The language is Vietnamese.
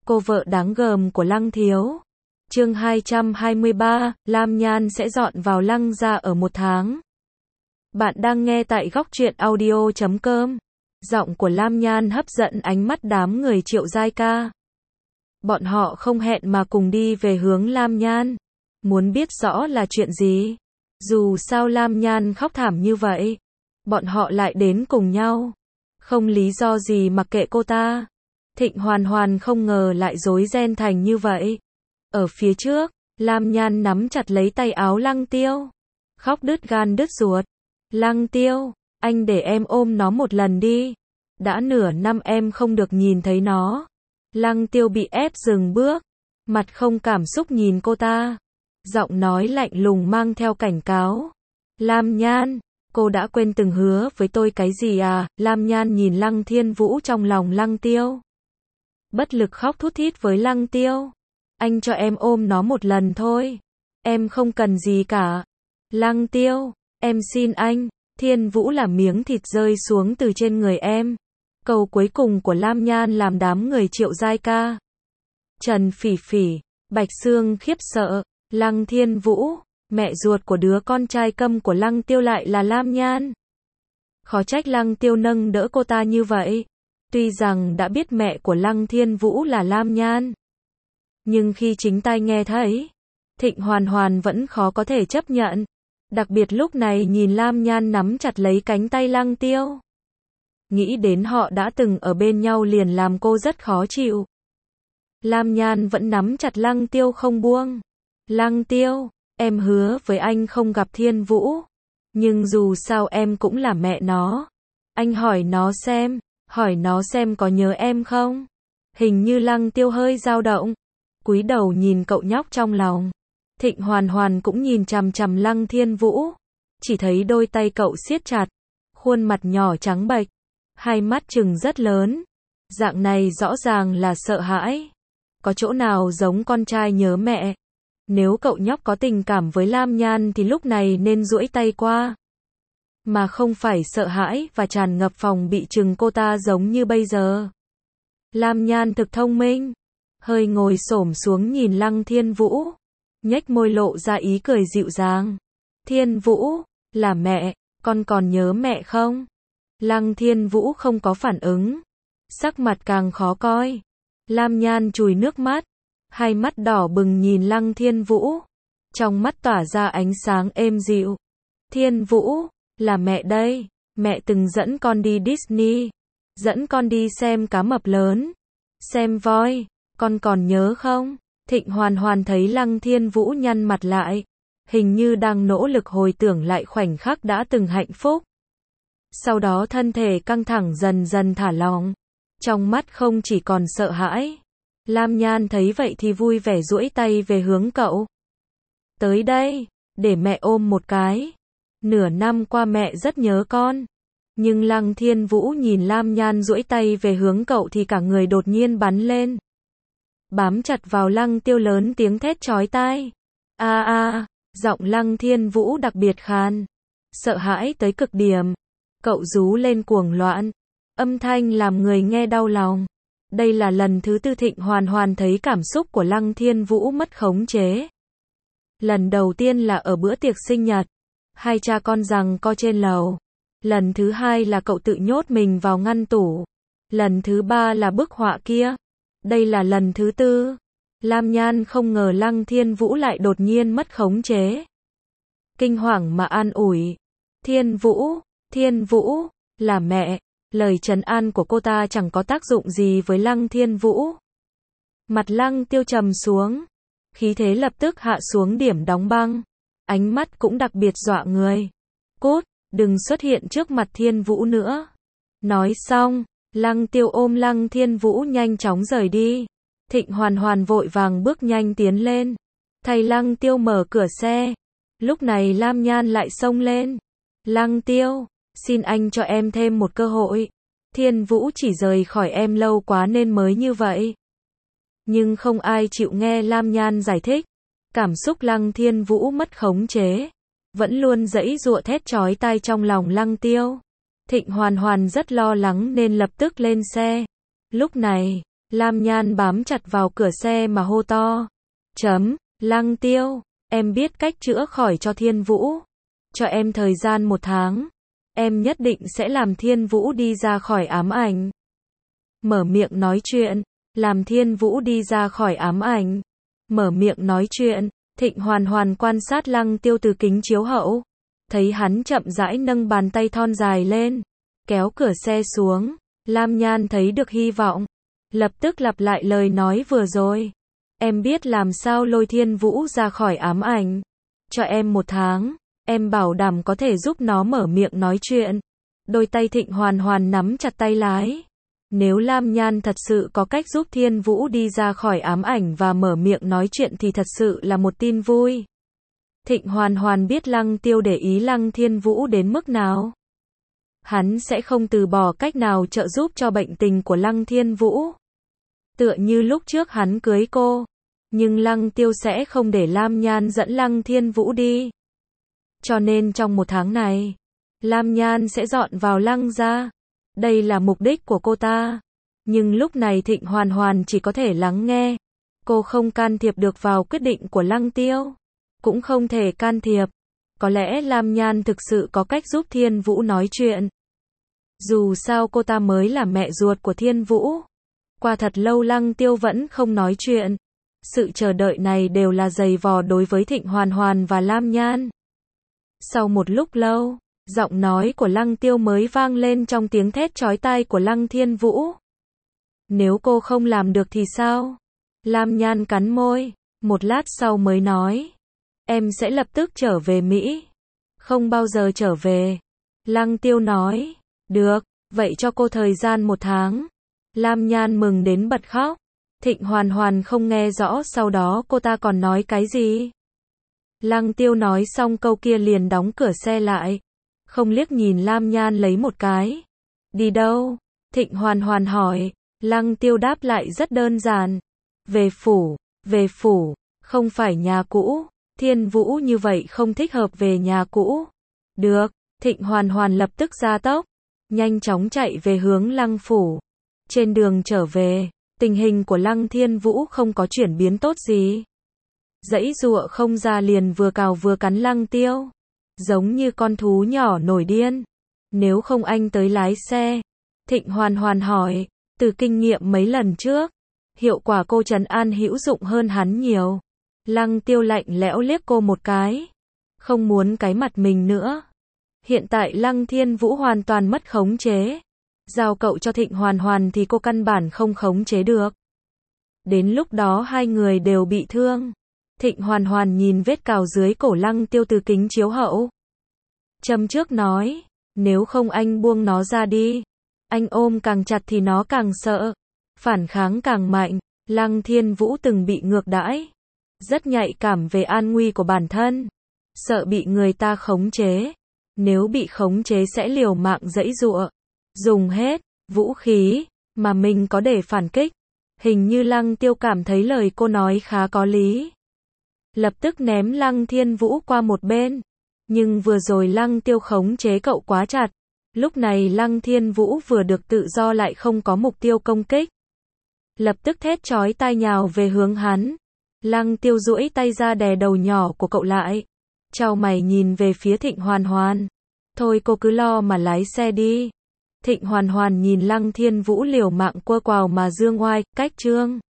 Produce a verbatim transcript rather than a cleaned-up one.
cô vợ đáng gờm của Lăng Thiếu. Chương hai trăm hai mươi ba, Lam Nhan sẽ dọn vào Lăng gia ở một tháng. Bạn đang nghe tại góc truyện audio chấm com. Giọng của Lam Nhan hấp dẫn ánh mắt đám người Triệu Giai Ca. Bọn họ không hẹn mà cùng đi về hướng Lam Nhan. Muốn biết rõ là chuyện gì? Dù sao Lam Nhan khóc thảm như vậy, bọn họ lại đến cùng nhau. Không lý do gì mặc kệ cô ta. Thịnh Hoàn Hoàn không ngờ lại rối ren thành như vậy. Ở phía trước, Lam Nhan nắm chặt lấy tay áo Lăng Tiêu. Khóc đứt gan đứt ruột. Lăng Tiêu, anh để em ôm nó một lần đi. Đã nửa năm em không được nhìn thấy nó. Lăng Tiêu bị ép dừng bước. Mặt không cảm xúc nhìn cô ta. Giọng nói lạnh lùng mang theo cảnh cáo. Lam Nhan, cô đã quên từng hứa với tôi cái gì à? Lam Nhan nhìn Lăng Thiên Vũ trong lòng Lăng Tiêu. Bất lực khóc thút thít với Lăng Tiêu. Anh cho em ôm nó một lần thôi. Em không cần gì cả. Lăng Tiêu, em xin anh. Thiên Vũ là miếng thịt rơi xuống từ trên người em. Câu cuối cùng của Lam Nhan làm đám người Triệu Giai Ca, Trần Phỉ Phỉ, Bạch Sương khiếp sợ. Lăng Thiên Vũ, mẹ ruột của đứa con trai câm của Lăng Tiêu lại là Lam Nhan. Khó trách Lăng Tiêu nâng đỡ cô ta như vậy. Tuy rằng đã biết mẹ của Lăng Thiên Vũ là Lam Nhan, nhưng khi chính tai nghe thấy, Thịnh Hoàn Hoàn vẫn khó có thể chấp nhận. Đặc biệt lúc này nhìn Lam Nhan nắm chặt lấy cánh tay Lăng Tiêu. Nghĩ đến họ đã từng ở bên nhau liền làm cô rất khó chịu. Lam Nhan vẫn nắm chặt Lăng Tiêu không buông. Lăng Tiêu, em hứa với anh không gặp Thiên Vũ. Nhưng dù sao em cũng là mẹ nó. Anh hỏi nó xem, hỏi nó xem có nhớ em không? Hình như Lăng Tiêu hơi dao động. Cúi đầu nhìn cậu nhóc trong lòng. Thịnh Hoàn Hoàn cũng nhìn chằm chằm Lăng Thiên Vũ. Chỉ thấy đôi tay cậu siết chặt. Khuôn mặt nhỏ trắng bệch. Hai mắt trừng rất lớn. Dạng này rõ ràng là sợ hãi. Có chỗ nào giống con trai nhớ mẹ. Nếu cậu nhóc có tình cảm với Lam Nhan thì lúc này nên duỗi tay qua. Mà không phải sợ hãi và tràn ngập phòng bị chừng cô ta giống như bây giờ. Lam Nhan thực thông minh. Hơi ngồi xổm xuống nhìn Lăng Thiên Vũ. Nhếch môi lộ ra ý cười dịu dàng. Thiên Vũ, là mẹ, con còn nhớ mẹ không? Lăng Thiên Vũ không có phản ứng. Sắc mặt càng khó coi. Lam Nhan chùi nước mắt. Hai mắt đỏ bừng nhìn Lăng Thiên Vũ. Trong mắt tỏa ra ánh sáng êm dịu. Thiên Vũ, là mẹ đây. Mẹ từng dẫn con đi Disney. Dẫn con đi xem cá mập lớn. Xem voi. Con còn nhớ không? Thịnh Hoàn Hoàn thấy Lăng Thiên Vũ nhăn mặt lại. Hình như đang nỗ lực hồi tưởng lại khoảnh khắc đã từng hạnh phúc. Sau đó thân thể căng thẳng dần dần thả lỏng. Trong mắt không chỉ còn sợ hãi. Lam Nhan thấy vậy thì vui vẻ duỗi tay về hướng cậu. Tới đây, để mẹ ôm một cái. Nửa năm qua mẹ rất nhớ con. Nhưng Lăng Thiên Vũ nhìn Lam Nhan duỗi tay về hướng cậu thì cả người đột nhiên bắn lên. Bám chặt vào Lăng Tiêu lớn tiếng thét chói tai. A a, giọng Lăng Thiên Vũ đặc biệt khàn. Sợ hãi tới cực điểm. Cậu rú lên cuồng loạn. Âm thanh làm người nghe đau lòng. Đây là lần thứ tư Thịnh Hoàn Hoàn thấy cảm xúc của Lăng Thiên Vũ mất khống chế. Lần đầu tiên là ở bữa tiệc sinh nhật. Hai cha con giằng co trên lầu. Lần thứ hai là cậu tự nhốt mình vào ngăn tủ. Lần thứ ba là bức họa kia. Đây là lần thứ tư. Lam Nhan không ngờ Lăng Thiên Vũ lại đột nhiên mất khống chế. Kinh hoàng mà an ủi. Thiên Vũ, Thiên Vũ, là mẹ. Lời trấn an của cô ta chẳng có tác dụng gì với Lăng Thiên Vũ. Mặt Lăng Tiêu trầm xuống. Khí thế lập tức hạ xuống điểm đóng băng. Ánh mắt cũng đặc biệt dọa người. Cút, đừng xuất hiện trước mặt Thiên Vũ nữa. Nói xong, Lăng Tiêu ôm Lăng Thiên Vũ nhanh chóng rời đi. Thịnh Hoàn Hoàn vội vàng bước nhanh tiến lên. Thay Lăng Tiêu mở cửa xe. Lúc này Lam Nhan lại xông lên. Lăng Tiêu, xin anh cho em thêm một cơ hội. Thiên Vũ chỉ rời khỏi em lâu quá nên mới như vậy. Nhưng không ai chịu nghe Lam Nhan giải thích. Cảm xúc Lăng Thiên Vũ mất khống chế. Vẫn luôn giãy giụa thét chói tai trong lòng Lăng Tiêu. Thịnh Hoàn Hoàn rất lo lắng nên lập tức lên xe. Lúc này, Lam Nhan bám chặt vào cửa xe mà hô to. Chấm, Lăng Tiêu, em biết cách chữa khỏi cho Thiên Vũ. Cho em thời gian một tháng. Em nhất định sẽ làm Thiên Vũ đi ra khỏi ám ảnh. Mở miệng nói chuyện, làm Thiên Vũ đi ra khỏi ám ảnh. Mở miệng nói chuyện, Thịnh Hoàn Hoàn quan sát Lăng Tiêu từ kính chiếu hậu. Thấy hắn chậm rãi nâng bàn tay thon dài lên, kéo cửa xe xuống. Lam Nhan thấy được hy vọng, lập tức lặp lại lời nói vừa rồi. Em biết làm sao lôi Thiên Vũ ra khỏi ám ảnh. Cho em một tháng, em bảo đảm có thể giúp nó mở miệng nói chuyện. Đôi tay Thịnh Hoàn Hoàn nắm chặt tay lái. Nếu Lam Nhan thật sự có cách giúp Thiên Vũ đi ra khỏi ám ảnh và mở miệng nói chuyện thì thật sự là một tin vui. Thịnh Hoàn Hoàn biết Lăng Tiêu để ý Lăng Thiên Vũ đến mức nào. Hắn sẽ không từ bỏ cách nào trợ giúp cho bệnh tình của Lăng Thiên Vũ. Tựa như lúc trước hắn cưới cô. Nhưng Lăng Tiêu sẽ không để Lam Nhan dẫn Lăng Thiên Vũ đi. Cho nên trong một tháng này, Lam Nhan sẽ dọn vào Lăng gia. Đây là mục đích của cô ta. Nhưng lúc này Thịnh Hoàn Hoàn chỉ có thể lắng nghe. Cô không can thiệp được vào quyết định của Lăng Tiêu. Cũng không thể can thiệp. Có lẽ Lam Nhan thực sự có cách giúp Thiên Vũ nói chuyện. Dù sao cô ta mới là mẹ ruột của Thiên Vũ. Qua thật lâu Lăng Tiêu vẫn không nói chuyện. Sự chờ đợi này đều là giày vò đối với Thịnh Hoàn Hoàn và Lam Nhan. Sau một lúc lâu, giọng nói của Lăng Tiêu mới vang lên trong tiếng thét chói tai của Lăng Thiên Vũ. Nếu cô không làm được thì sao? Lam Nhan cắn môi, một lát sau mới nói. Em sẽ lập tức trở về Mỹ. Không bao giờ trở về. Lăng Tiêu nói. Được, vậy cho cô thời gian một tháng. Lam Nhan mừng đến bật khóc. Thịnh Hoàn Hoàn không nghe rõ sau đó cô ta còn nói cái gì. Lăng Tiêu nói xong câu kia liền đóng cửa xe lại. Không liếc nhìn Lam Nhan lấy một cái. Đi đâu? Thịnh Hoàn Hoàn hỏi. Lăng Tiêu đáp lại rất đơn giản. Về phủ, về phủ, không phải nhà cũ. Thiên Vũ như vậy không thích hợp về nhà cũ. Được, Thịnh Hoàn Hoàn lập tức ra tốc. Nhanh chóng chạy về hướng Lăng phủ. Trên đường trở về, tình hình của Lăng Thiên Vũ không có chuyển biến tốt gì. Giãy giụa không ra liền vừa cào vừa cắn Lăng Tiêu. Giống như con thú nhỏ nổi điên. Nếu không anh tới lái xe. Thịnh Hoàn Hoàn hỏi, từ kinh nghiệm mấy lần trước, hiệu quả cô trấn an hữu dụng hơn hắn nhiều. Lăng Tiêu lạnh lẽo liếc cô một cái. Không muốn cái mặt mình nữa. Hiện tại Lăng Thiên Vũ hoàn toàn mất khống chế. Giao cậu cho Thịnh Hoàn Hoàn thì cô căn bản không khống chế được. Đến lúc đó hai người đều bị thương. Thịnh Hoàn Hoàn nhìn vết cào dưới cổ Lăng Tiêu từ kính chiếu hậu. Châm trước nói, nếu không anh buông nó ra đi. Anh ôm càng chặt thì nó càng sợ. Phản kháng càng mạnh. Lăng Thiên Vũ từng bị ngược đãi. Rất nhạy cảm về an nguy của bản thân. Sợ bị người ta khống chế. Nếu bị khống chế sẽ liều mạng giãy giụa. Dùng hết vũ khí mà mình có để phản kích. Hình như Lăng Tiêu cảm thấy lời cô nói khá có lý. Lập tức ném Lăng Thiên Vũ qua một bên. Nhưng vừa rồi Lăng Tiêu khống chế cậu quá chặt. Lúc này Lăng Thiên Vũ vừa được tự do lại không có mục tiêu công kích. Lập tức thét chói tai nhào về hướng hắn. Lăng Tiêu duỗi tay ra đè đầu nhỏ của cậu lại. Chau mày nhìn về phía Thịnh Hoàn Hoàn. Thôi cô cứ lo mà lái xe đi. Thịnh Hoàn Hoàn nhìn Lăng Thiên Vũ liều mạng quơ quào mà dương oai, cách trương.